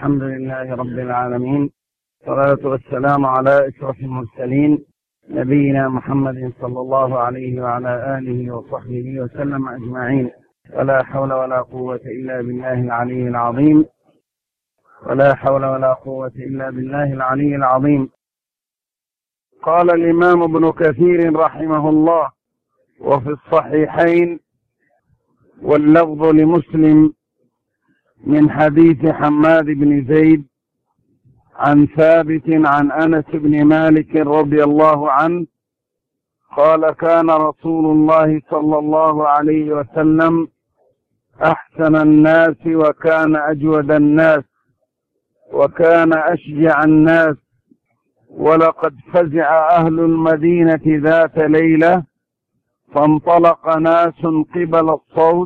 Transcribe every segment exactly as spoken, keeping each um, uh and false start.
الحمد لله رب العالمين، والصلاة والسلام على أشرف المرسلين نبينا محمد صلى الله عليه وعلى آله وصحبه وسلم أجمعين. ولا حول ولا قوة إلا بالله العلي العظيم ولا حول ولا قوة إلا بالله العلي العظيم. قال الإمام ابن كثير رحمه الله: وفي الصحيحين واللفظ لمسلم من حديث حماد بن زيد عن ثابت عن أنس بن مالك رضي الله عنه قال: كان رسول الله صلى الله عليه وسلم أحسن الناس وكان أجود الناس وكان أشجع الناس، ولقد فزع أهل المدينة ذات ليلة فانطلق ناس قبل الصوت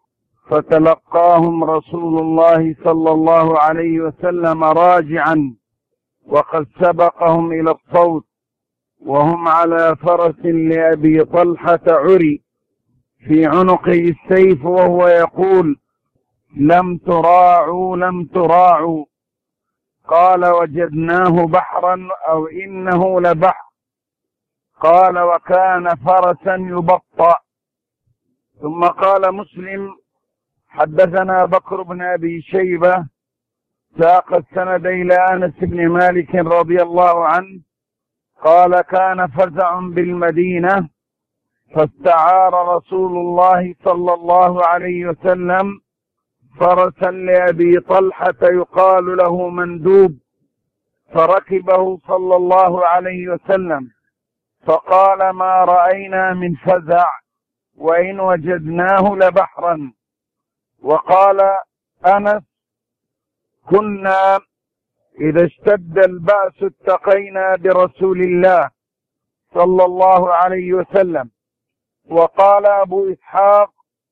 فتلقاهم رسول الله صلى الله عليه وسلم راجعا وقد سبقهم إلى الصوت، وهم على فرس لأبي طلحة عري في عنقه السيف وهو يقول: لم تراعوا لم تراعوا. قال: وجدناه بحرا أو إنه لبحر. قال: وكان فرسا يبطأ. ثم قال مسلم: حدثنا بكر بن أبي شيبة ساق السند إلى أنس بن مالك رضي الله عنه قال: كان فزع بالمدينة فاستعار رسول الله صلى الله عليه وسلم فرسا لأبي طلحة يقال له مندوب، فركبه صلى الله عليه وسلم فقال: ما رأينا من فزع وإن وجدناه لبحرا. وقال أنس: كنا إذا اشتد البأس اتقينا برسول الله صلى الله عليه وسلم. وقال أبو إسحاق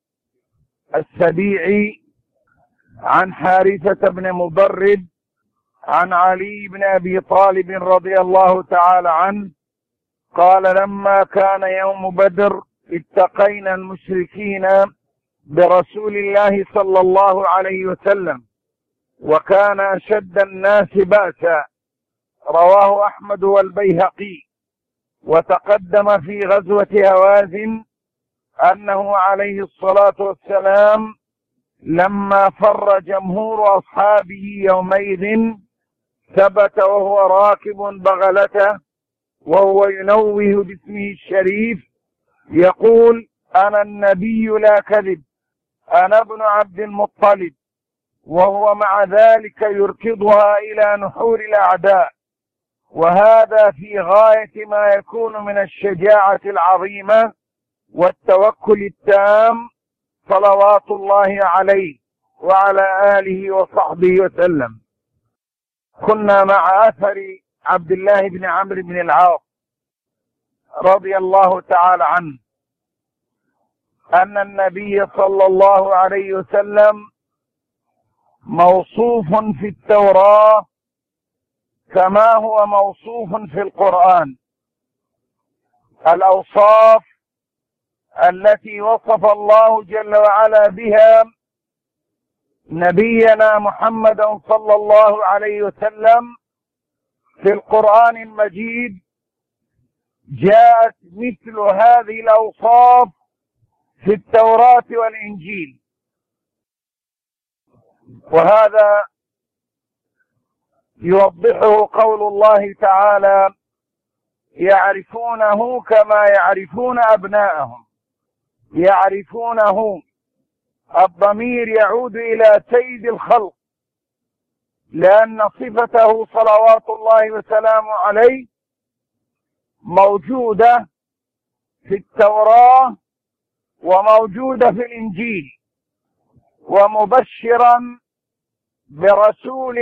السبيعي عن حارثة بن مضرب عن علي بن أبي طالب رضي الله تعالى عنه قال: لما كان يوم بدر اتقينا المشركين برسول الله صلى الله عليه وسلم وكان أشد الناس بأسا. رواه أحمد والبيهقي. وتقدم في غزوة هوازن أنه عليه الصلاة والسلام لما فر جمهور أصحابه يومئذ ثبت وهو راكب بغلته وهو ينوه باسمه الشريف يقول: أنا النبي لا كذب، أنا ابن عبد المطلب، وهو مع ذلك يركضها إلى نحور الأعداء. وهذا في غاية ما يكون من الشجاعة العظيمة والتوكل التام صلوات الله عليه وعلى آله وصحبه وسلم. كنا مع أثر عبد الله بن عمرو بن العاص رضي الله تعالى عنه أن النبي صلى الله عليه وسلم موصوف في التوراة كما هو موصوف في القرآن. الأوصاف التي وصف الله جل وعلا بها نبينا محمدا صلى الله عليه وسلم في القرآن المجيد جاءت مثل هذه الأوصاف في التوراة والإنجيل. وهذا يوضحه قول الله تعالى: يعرفونه كما يعرفون أبناءهم. يعرفونه، الضمير يعود إلى سيد الخلق، لأن صفته صلوات الله وسلامه عليه موجودة في التوراة وموجودة في الإنجيل، ومبشرا برسول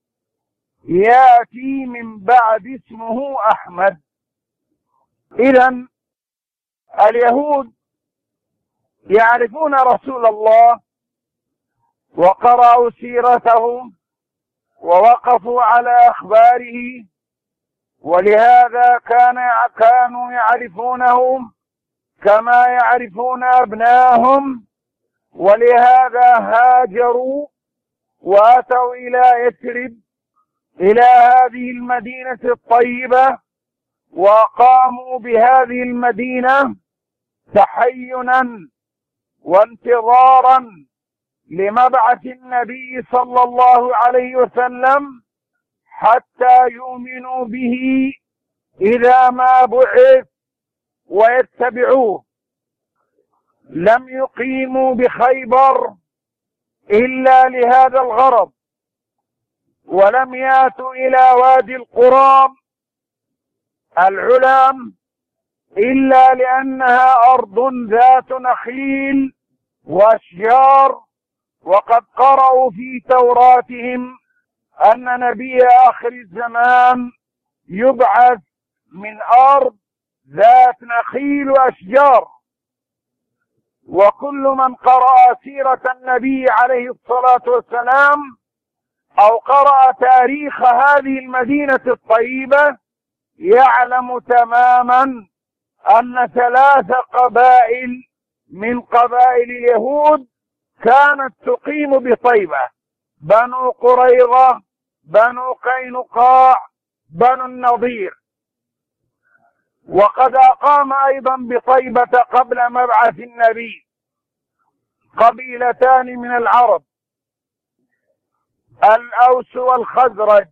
يأتي من بعد اسمه أحمد. إذن اليهود يعرفون رسول الله وقرأوا سيرته ووقفوا على أخباره، ولهذا كان كانوا يعرفونه كما يعرفون أبناءهم، ولهذا هاجروا وأتوا إلى يثرب، إلى هذه المدينة الطيبة، وقاموا بهذه المدينة تحينا وانتظارا لمبعث النبي صلى الله عليه وسلم حتى يؤمنوا به إذا ما بعث ويتبعوه. لم يقيموا بخيبر إلا لهذا الغرض، ولم ياتوا إلى وادي القرام العلام إلا لأنها أرض ذات نخيل وأشجار، وقد قرأوا في توراتهم أن نبي آخر الزمان يبعث من أرض ذات نخيل وأشجار. وكل من قرأ سيرة النبي عليه الصلاة والسلام أو قرأ تاريخ هذه المدينة الطيبة يعلم تماما أن ثلاث قبائل من قبائل اليهود كانت تقيم بطيبة: بنو قريظة، بنو قينقاع، بنو النضير. وقد أقام أيضا بطيبة قبل مبعث النبي قبيلتان من العرب، الأوس والخزرج،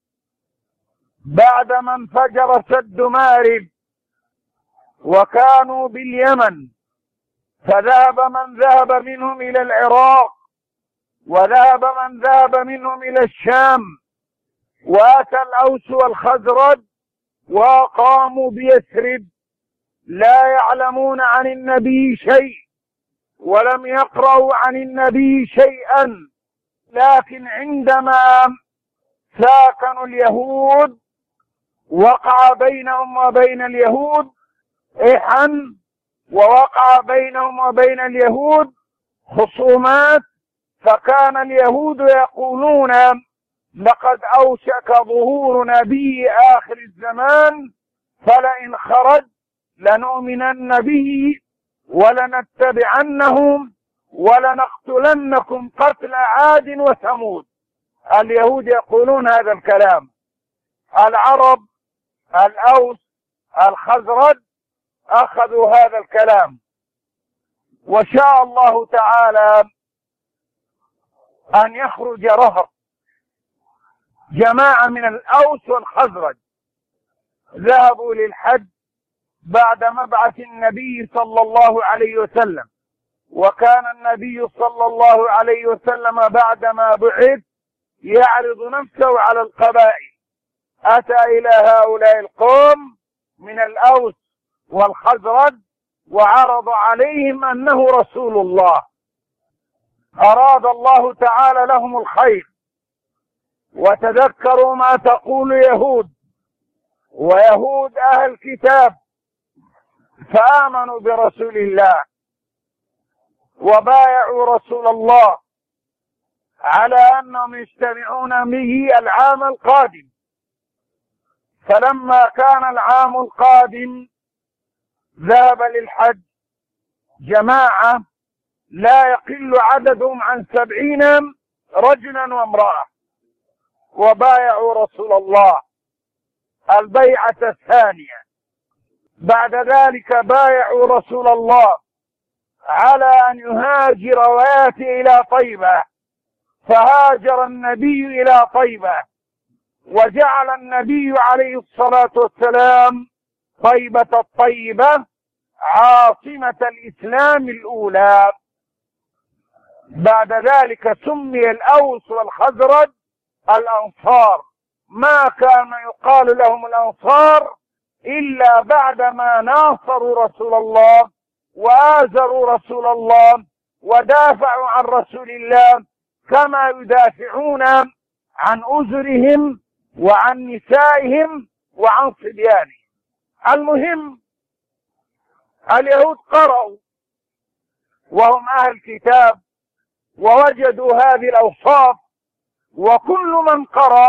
بعدما انفجر سد مارب وكانوا باليمن، فذهب من ذهب منهم إلى العراق، وذهب من ذهب منهم إلى الشام، وأتى الأوس والخزرج وقاموا بيثرب، لا يعلمون عن النبي شيء ولم يقرأوا عن النبي شيئا، لكن عندما ساكنوا اليهود وقع بينهم وبين اليهود إحن، ووقع بينهم وبين اليهود خصومات، فكان اليهود يقولون: لقد أوشك ظهور نبي آخر الزمان، فلئن خرج لنؤمنن به ولنتبعنهم ولنقتلنكم قتل عاد وثمود. اليهود يقولون هذا الكلام. العرب الأوس الخزرج أخذوا هذا الكلام، وشاء الله تعالى أن يخرج رهط جماعة من الأوس والخزرج ذهبوا للحج بعد مبعث النبي صلى الله عليه وسلم. وكان النبي صلى الله عليه وسلم بعدما بعث يعرض نفسه على القبائل، أتى إلى هؤلاء القوم من الأوس والخزرج وعرض عليهم أنه رسول الله، أراد الله تعالى لهم الخير، وتذكروا ما تقول يهود ويهود أهل الكتاب، فآمنوا برسول الله وبايعوا رسول الله على أنهم يجتمعون به العام القادم. فلما كان العام القادم ذهب للحج جماعة لا يقل عددهم عن سبعين رجلا وامرأة، وبايعوا رسول الله البيعة الثانية. بعد ذلك بايعوا رسول الله على أن يهاجر ويأتي إلى طيبة، فهاجر النبي إلى طيبة، وجعل النبي عليه الصلاة والسلام طيبة الطيبة عاصمة الإسلام الأولى. بعد ذلك سمي الأوس والخزرج الأنصار، ما كان يقال لهم الأنصار إلا بعدما ناصروا رسول الله وآزروا رسول الله ودافعوا عن رسول الله كما يدافعون عن أزرهم وعن نسائهم وعن صبيانهم. المهم اليهود قرأوا وهم أهل كتاب ووجدوا هذه الأوصاف، وكل من قرأ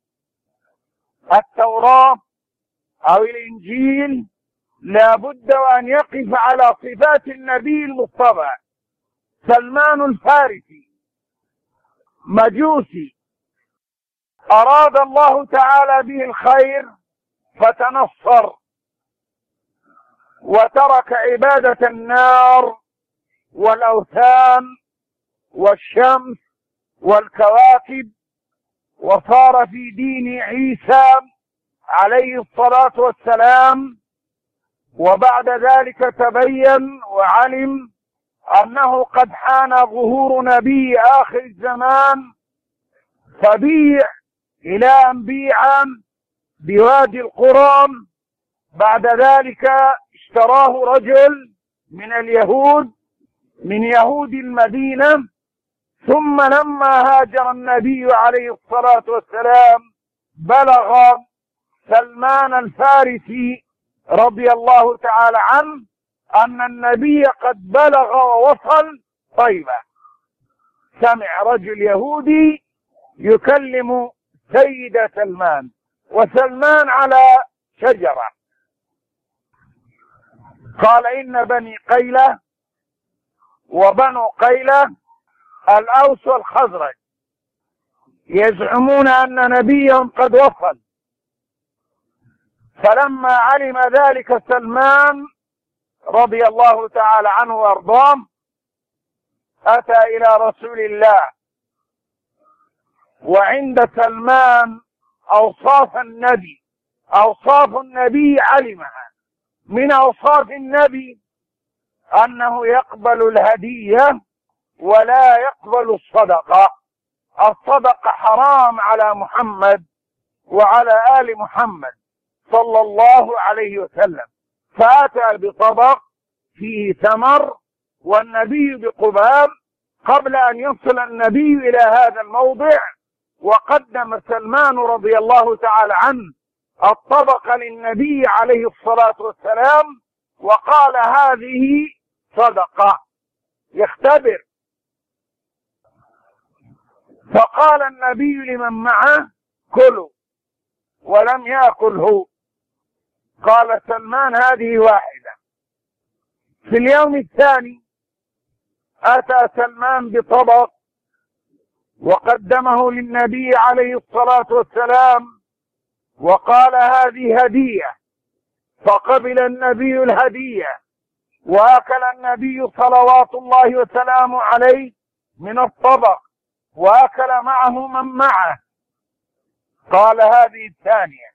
التوراة أو الإنجيل لابد أن يقف على صفات النبي المصطفى. سلمان الفارسي مجوسي أراد الله تعالى به الخير فتنصر وترك عبادة النار والأوثان والشمس والكواكب، وصار في دين عيسى عليه الصلاة والسلام. وبعد ذلك تبين وعلم أنه قد حان ظهور نبي آخر الزمان، فبيع إلى أن بيع بوادي القرى. بعد ذلك اشتراه رجل من اليهود من يهود المدينة، ثم لما هاجر النبي عليه الصلاة والسلام بلغ سلمان الفارسي رضي الله تعالى عنه أن النبي قد بلغ ووصل طيبة. سمع رجل يهودي يكلم سيد سلمان، وسلمان على شجرة. قال إن بني قيلة وبنو قيلة الأوس والخزرج يزعمون أن نبيهم قد وصل. فلما علم ذلك سلمان رضي الله تعالى عنه وارضاه أتى إلى رسول الله، وعند سلمان أوصاف النبي أوصاف النبي علمها. من أوصاف النبي أنه يقبل الهدية ولا يقبل الصدقة. الصدقة حرام على محمد وعلى آل محمد صلى الله عليه وسلم. فأتى بطبق فيه تمر والنبي بقباب. قبل أن يصل النبي إلى هذا الموضع وقدم سلمان رضي الله تعالى عنه الطبق للنبي عليه الصلاة والسلام وقال هذه صدقة يختبر. فقال النبي لمن معه كلوا، ولم يأكله. قال سلمان هذه واحدة. في اليوم الثاني أتى سلمان بطبق وقدمه للنبي عليه الصلاة والسلام وقال هذه هدية، فقبل النبي الهدية وأكل النبي صلوات الله وسلامه عليه من الطبق وأكل معه من معه. قال هذه الثانية.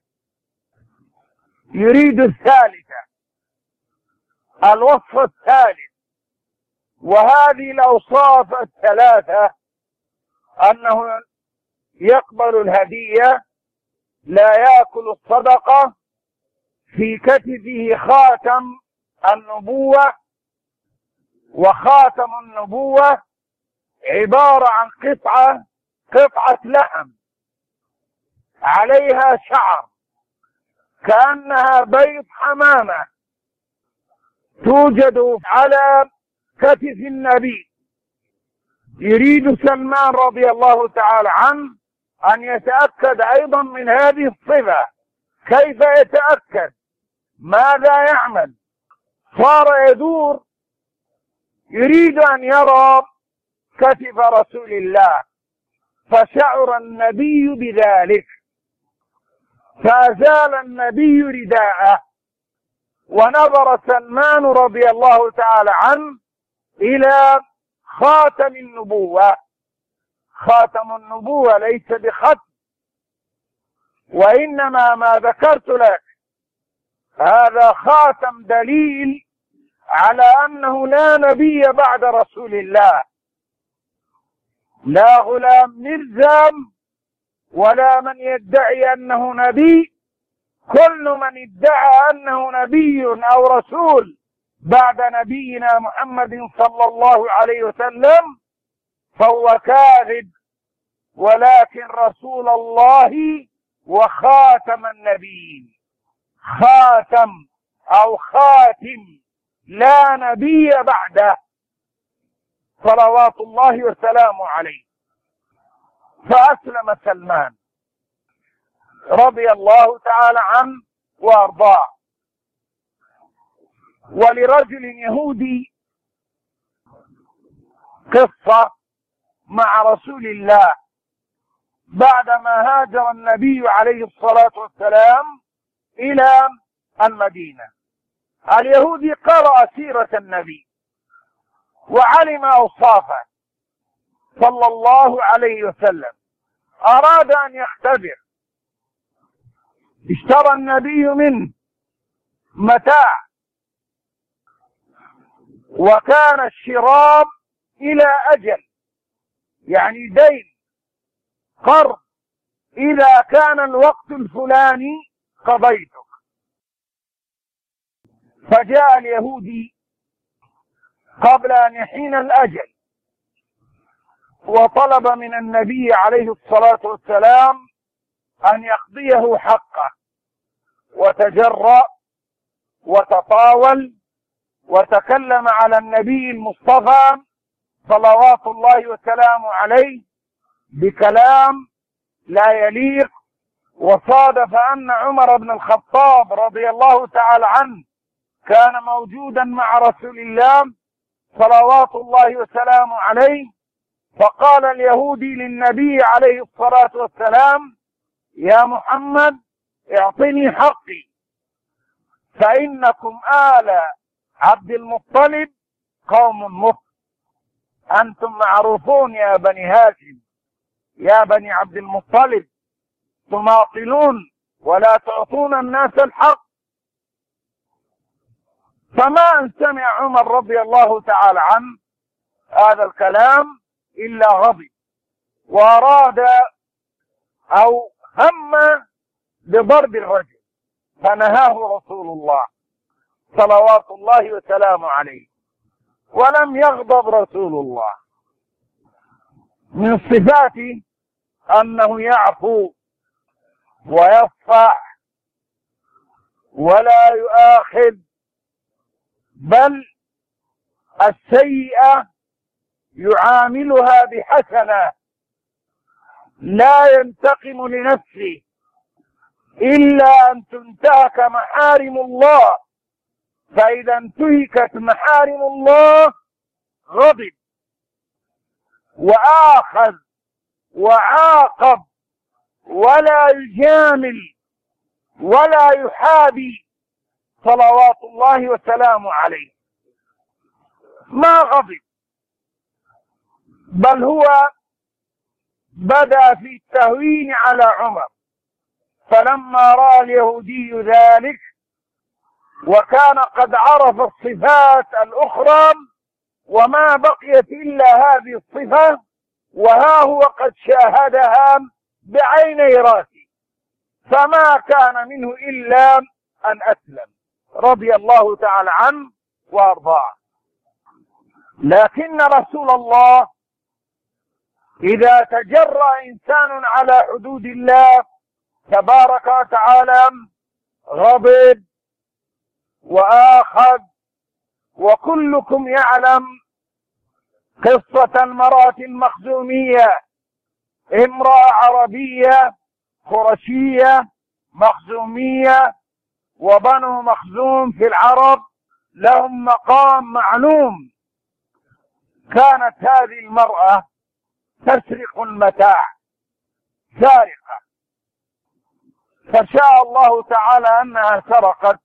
يريد الثالثة، الوصف الثالث. وهذه الأوصاف الثلاثة أنه يقبل الهدية، لا يأكل الصدقة، في كتفه خاتم النبوة. وخاتم النبوة عبارة عن قطعة قطعة لحم عليها شعر كأنها بيض حمامة توجد على كتف النبي. يريد سلمان رضي الله تعالى عنه أن يتأكد أيضا من هذه الصفة. كيف يتأكد؟ ماذا يعمل؟ صار يدور يريد أن يرى كتف رسول الله، فشعر النبي بذلك فأزال النبي رداءه. ونظر سلمان رضي الله تعالى عنه إلى خاتم النبوة. خاتم النبوة ليس بختم، وإنما ما ذكرت لك هذا خاتم دليل على أنه لا نبي بعد رسول الله، لا غلام ملزم ولا من يدعي أنه نبي. كل من ادعى أنه نبي أو رسول بعد نبينا محمد صلى الله عليه وسلم فهو كاذب، ولكن رسول الله وخاتم النبيين. خاتم أو خاتم لا نبي بعده صلوات الله وسلامه عليه. فأسلم سلمان رضي الله تعالى عنه وارضاه. ولرجل يهودي قصة مع رسول الله بعدما هاجر النبي عليه الصلاة والسلام إلى المدينة. اليهودي قرأ سيرة النبي وعلم أوصافه صلى الله عليه وسلم، أراد أن يختبر. اشترى النبي منه متاع، وكان الشراء إلى أجل، يعني دين قرض، إذا كان الوقت الفلاني قضيتك. فجاء اليهودي قبل أن يحين الأجل وطلب من النبي عليه الصلاة والسلام أن يقضيه حقه، وتجرأ وتطاول وتكلم على النبي المصطفى صلوات الله وسلامه عليه بكلام لا يليق. وصادف أن عمر بن الخطاب رضي الله تعالى عنه كان موجودا مع رسول الله صلوات الله وسلامه عليه، فقال اليهودي للنبي عليه الصلاة والسلام: يا محمد اعطني حقي، فإنكم آل عبد المطلب قوم مخ، أنتم معروفون يا بني هاشم، يا بني عبد المطلب، تماطلون ولا تعطون الناس الحق. فما أن سمع عمر رضي الله تعالى عنه هذا الكلام إلا غضب، وأراد أو هم بضرب الرجل، فنهاه رسول الله صلوات الله وسلامه عليه، ولم يغضب رسول الله. من صفاته أنه يعفو ويصفح ولا يؤاخذ، بل السيئة يعاملها بحسنة، لا ينتقم لنفسه إلا أن تنتهك محارم الله، فإذا انتهكت محارم الله غضب وآخذ وعاقب، ولا يجامل ولا يحابي صلوات الله وسلامه عليه. ما غضب، بل هو بدأ في التهوين على عمر. فلما رأى اليهودي ذلك وكان قد عرف الصفات الأخرى وما بقيت إلا هذه الصفة، وها هو قد شاهدها بعيني راسه، فما كان منه إلا أن أسلم رضي الله تعالى عنه وأرضاه. لكن رسول الله إذا تجرأ إنسان على حدود الله تبارك وتعالى غضب وآخذ. وكلكم يعلم قصة المرأة المخزومية، امرأة عربية قرشية مخزومية، وبنو مخزوم في العرب لهم مقام معلوم. كانت هذه المرأة تسرق المتاع، سارقة، فشاء الله تعالى أنها سرقت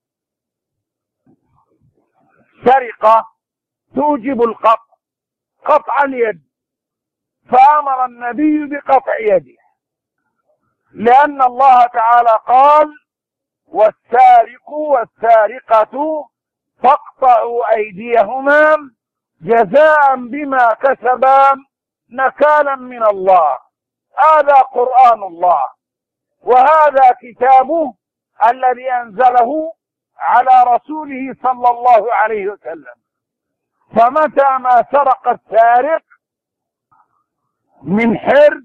سرقة توجب القطع، قطع اليد، فأمر النبي بقطع يده، لأن الله تعالى قال: والسارق والسارقة فاقطعوا أيديهما جزاء بما كسبا نكالا من الله. هذا قرآن الله، وهذا كتابه الذي أنزله على رسوله صلى الله عليه وسلم. فمتى ما سرق السارق من حرز،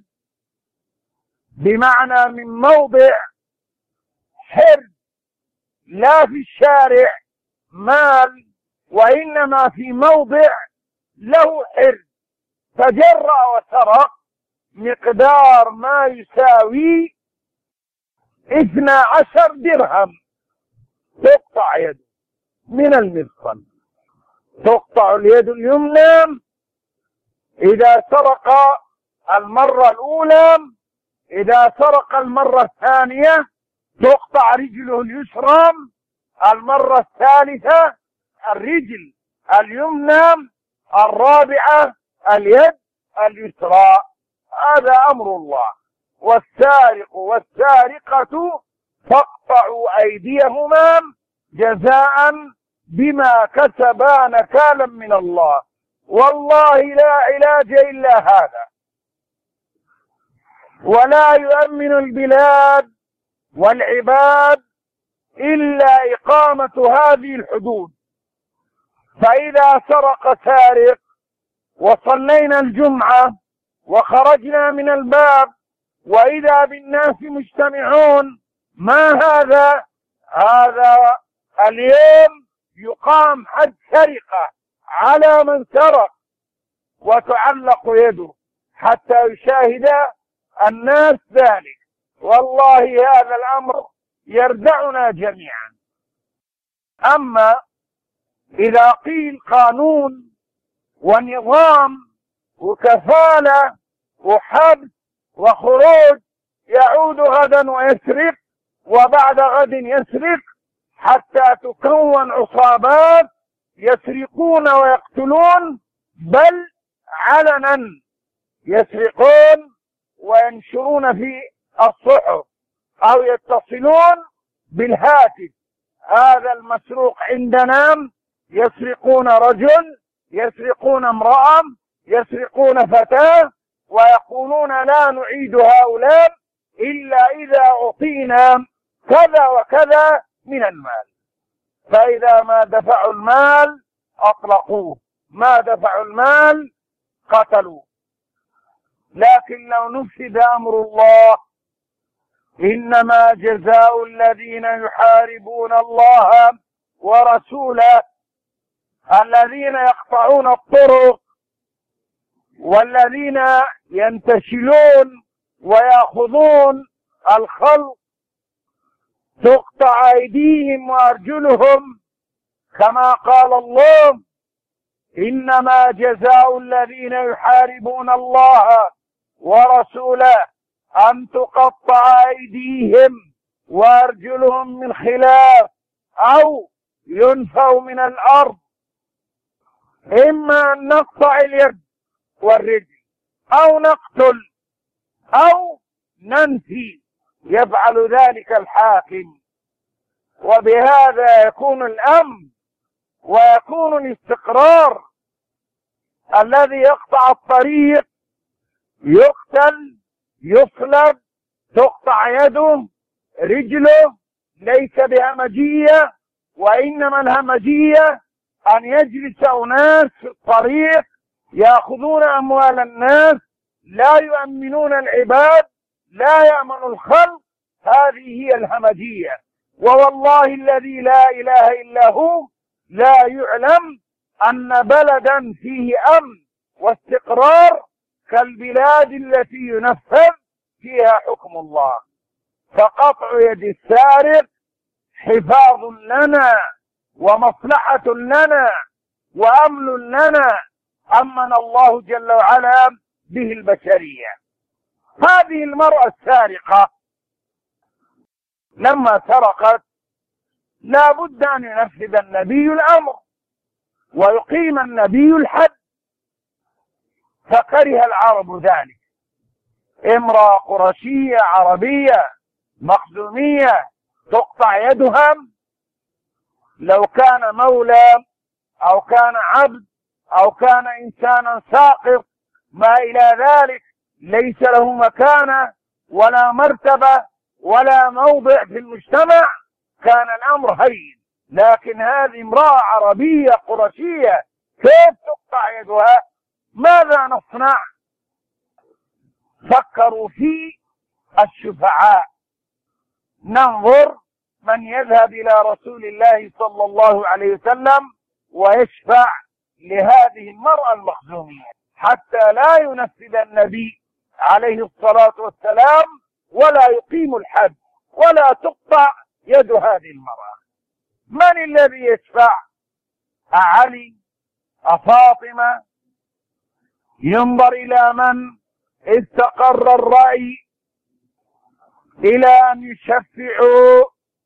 بمعنى من موضع حرز، لا في الشارع مال، وإنما في موضع له حرز، فجرأ وسرق مقدار ما يساوي اثنى عشر درهم، تقطع يده من المفصل، تقطع اليد اليمنى إذا سرق المرة الأولى. إذا سرق المرة الثانية تقطع رجله اليسرى. المرة الثالثة الرجل اليمنى. الرابعة اليد اليسرى. هذا أمر الله. والسارق والسارقة فاقطعوا أيديهما جزاء بما كسبا نكالا من الله، والله لا علاج إلا هذا. ولا يؤمن البلاد والعباد إلا إقامة هذه الحدود. فإذا سرق سارق وصلينا الجمعة وخرجنا من الباب وإذا بالناس مجتمعون، ما هذا؟ هذا اليوم يقام حد سرقة على من سرق وتعلق يده حتى يشاهد الناس ذلك. والله هذا الأمر يردعنا جميعا. أما إذا قيل قانون ونظام وكفالة وحبس وخروج، يعود غدا ويسرق وبعد غد يسرق حتى تكون عصابات يسرقون ويقتلون، بل علنا يسرقون وينشرون في الصحف أو يتصلون بالهاتف: هذا المسروق عندنا. يسرقون رجل، يسرقون امرأة، يسرقون فتاة، ويقولون لا نعيد هؤلاء إلا إذا أعطينا كذا وكذا من المال. فإذا ما دفعوا المال أطلقوه، ما دفعوا المال قتلوا. لكن لو نفذ أمر الله: إنما جزاء الذين يحاربون الله ورسوله الذين يقطعون الطرق والذين ينتشلون ويأخذون الخلق تقطع أيديهم وأرجلهم، كما قال الله: إنما جزاء الذين يحاربون الله ورسوله أن تقطع أيديهم وأرجلهم من خلاف أو ينفوا من الأرض. إما أن نقطع اليد والرجل أو نقتل أو ننفي، يفعل ذلك الحاكم، وبهذا يكون الأمن ويكون الاستقرار. الذي يقطع الطريق يقتل، يصلب، تقطع يده رجله، ليس بهمجية، وإنما الهمجية أن يجلس أناس في الطريق يأخذون أموال الناس، لا يؤمنون العباد، لا يأمن الخلق. هذه هي الهمجية. ووالله الذي لا إله إلا هو لا يعلم أن بلدا فيه أمن واستقرار كالبلاد التي ينفذ فيها حكم الله. فقطع يد السارق حفاظ لنا ومصلحة لنا وأمن لنا أمن الله جل وعلا به البشرية. هذه المرأة السارقة لما سرقت لا بد أن ينفذ النبي الأمر ويقيم النبي الحد، فكره العرب ذلك. امرأة قرشية عربية مخزومية تقطع يدها، لو كان مولى أو كان عبد أو كان إنسانا ساقط ما إلى ذلك ليس له مكانة ولا مرتبة ولا موضع في المجتمع، كان الأمر هين. لكن هذه امرأة عربية قرشية، كيف تقطع يدها؟ ماذا نصنع؟ فكروا في الشفعاء. ننظر من يذهب إلى رسول الله صلى الله عليه وسلم ويشفع لهذه المرأة المخزومية حتى لا ينفذ النبي عليه الصلاة والسلام ولا يقيم الحد ولا تقطع يد هذه المرأة. من الذي يشفع؟ أعلي؟ أفاطمة؟ ينظر إلى من؟ استقر الرأي إلى أن يشفعوا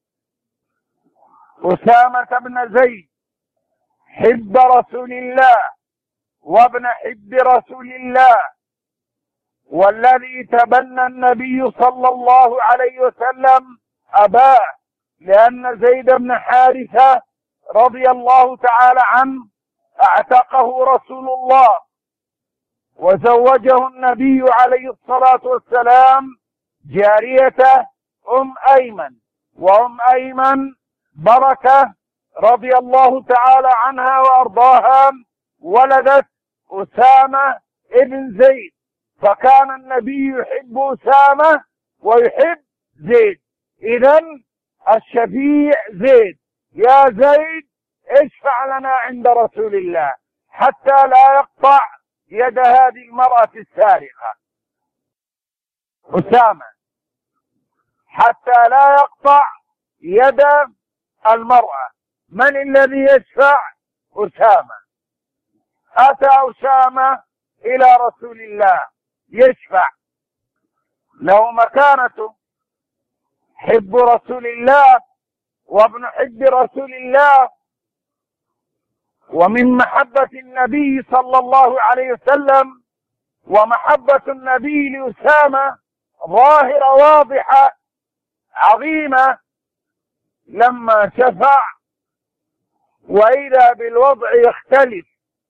أسامة بن زيد حب رسول الله وابن حب رسول الله، والذي تبنى النبي صلى الله عليه وسلم أباه، لأن زيد بن حارثة رضي الله تعالى عنه اعتقه رسول الله وزوجه النبي عليه الصلاة والسلام جاريته أم أيمن، وأم أيمن بركة رضي الله تعالى عنها وأرضاها ولدت أسامة ابن زيد، فكان النبي يحب أسامة ويحب زيد. إذن الشفيع زيد، يا زيد اشفع لنا عند رسول الله حتى لا يقطع يد هذه المرأة السارقة. أسامة حتى لا يقطع يد المرأة. من الذي يشفع؟ أسامة. أتى أسامة إلى رسول الله يشفع، له مكانته، حب رسول الله وابن حب رسول الله، ومن محبة النبي صلى الله عليه وسلم ومحبة النبي لأسامة ظاهرة واضحة عظيمة. لما شفع وإذا بالوضع يختلف،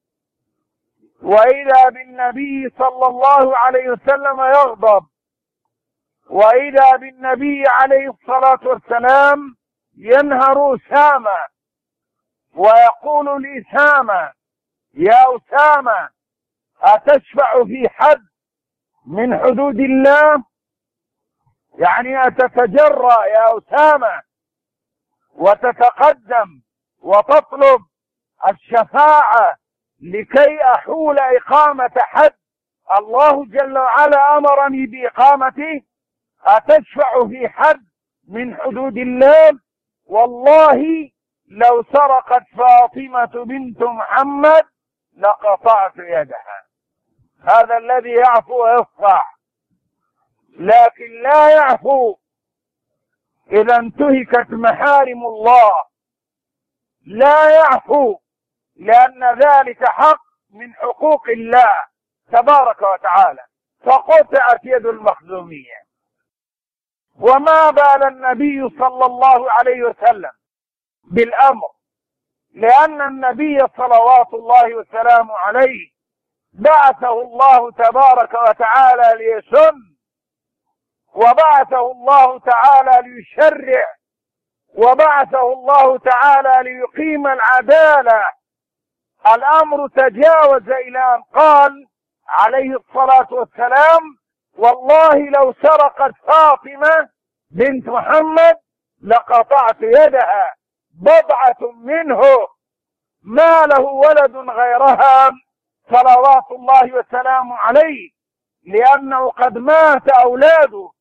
وإذا بالنبي صلى الله عليه وسلم يغضب، وإذا بالنبي عليه الصلاة والسلام ينهر أسامة ويقول لأسامة: يا أسامة أتشفع في حد من حدود الله؟ يعني أتتجرأ يا أسامة وتتقدم وتطلب الشفاعة لكي أحول إقامة حد الله جل وعلا أمرني بإقامته؟ أتشفع في حد من حدود الله؟ والله لو سرقت فاطمة بنت محمد لقطعت يدها. هذا الذي يعفو ويصفح، لكن لا يعفو إذا انتهكت محارم الله، لا يعفو، لأن ذلك حق من حقوق الله تبارك وتعالى، فقطعت يد المخزومية. وما بال النبي صلى الله عليه وسلم بالأمر، لأن النبي صلوات الله وسلامه عليه بعثه الله تبارك وتعالى ليسن، وبعثه الله تعالى ليشرع، وبعثه الله تعالى ليقيم العدالة. الأمر تجاوز إلى أن قال عليه الصلاة والسلام: والله لو سرقت فاطمة بنت محمد لقطعت يدها، بضعة منه ما له ولد غيرها صلوات الله وسلامه عليه، لأنه قد مات أولاده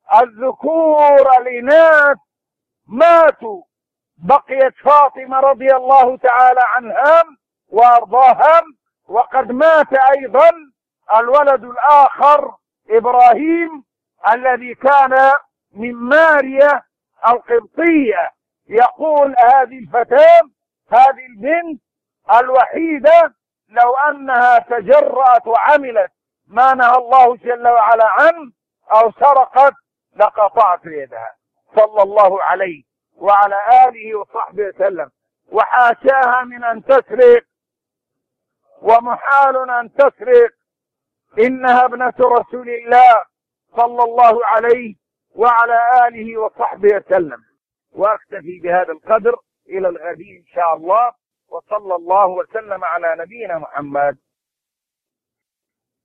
الذكور الإناث ماتوا، بقيت فاطمة رضي الله تعالى عنها وأرضاها، وقد مات أيضا الولد الآخر إبراهيم الذي كان من ماريا القبطية. يقول هذه الفتاة، هذه البنت الوحيدة، لو أنها تجرأت وعملت ما نهى الله جل وعلا عنه أو سرقت لقطعت يدها، صلى الله عليه وعلى آله وصحبه وسلم. وحاشاها من أن تسرق، ومحال أن تسرق، إنها ابنة رسول الله صلى الله عليه وعلى آله وصحبه وسلم. وأكتفي بهذا القدر إلى الغد إن شاء الله، وصلى الله وسلم على نبينا محمد.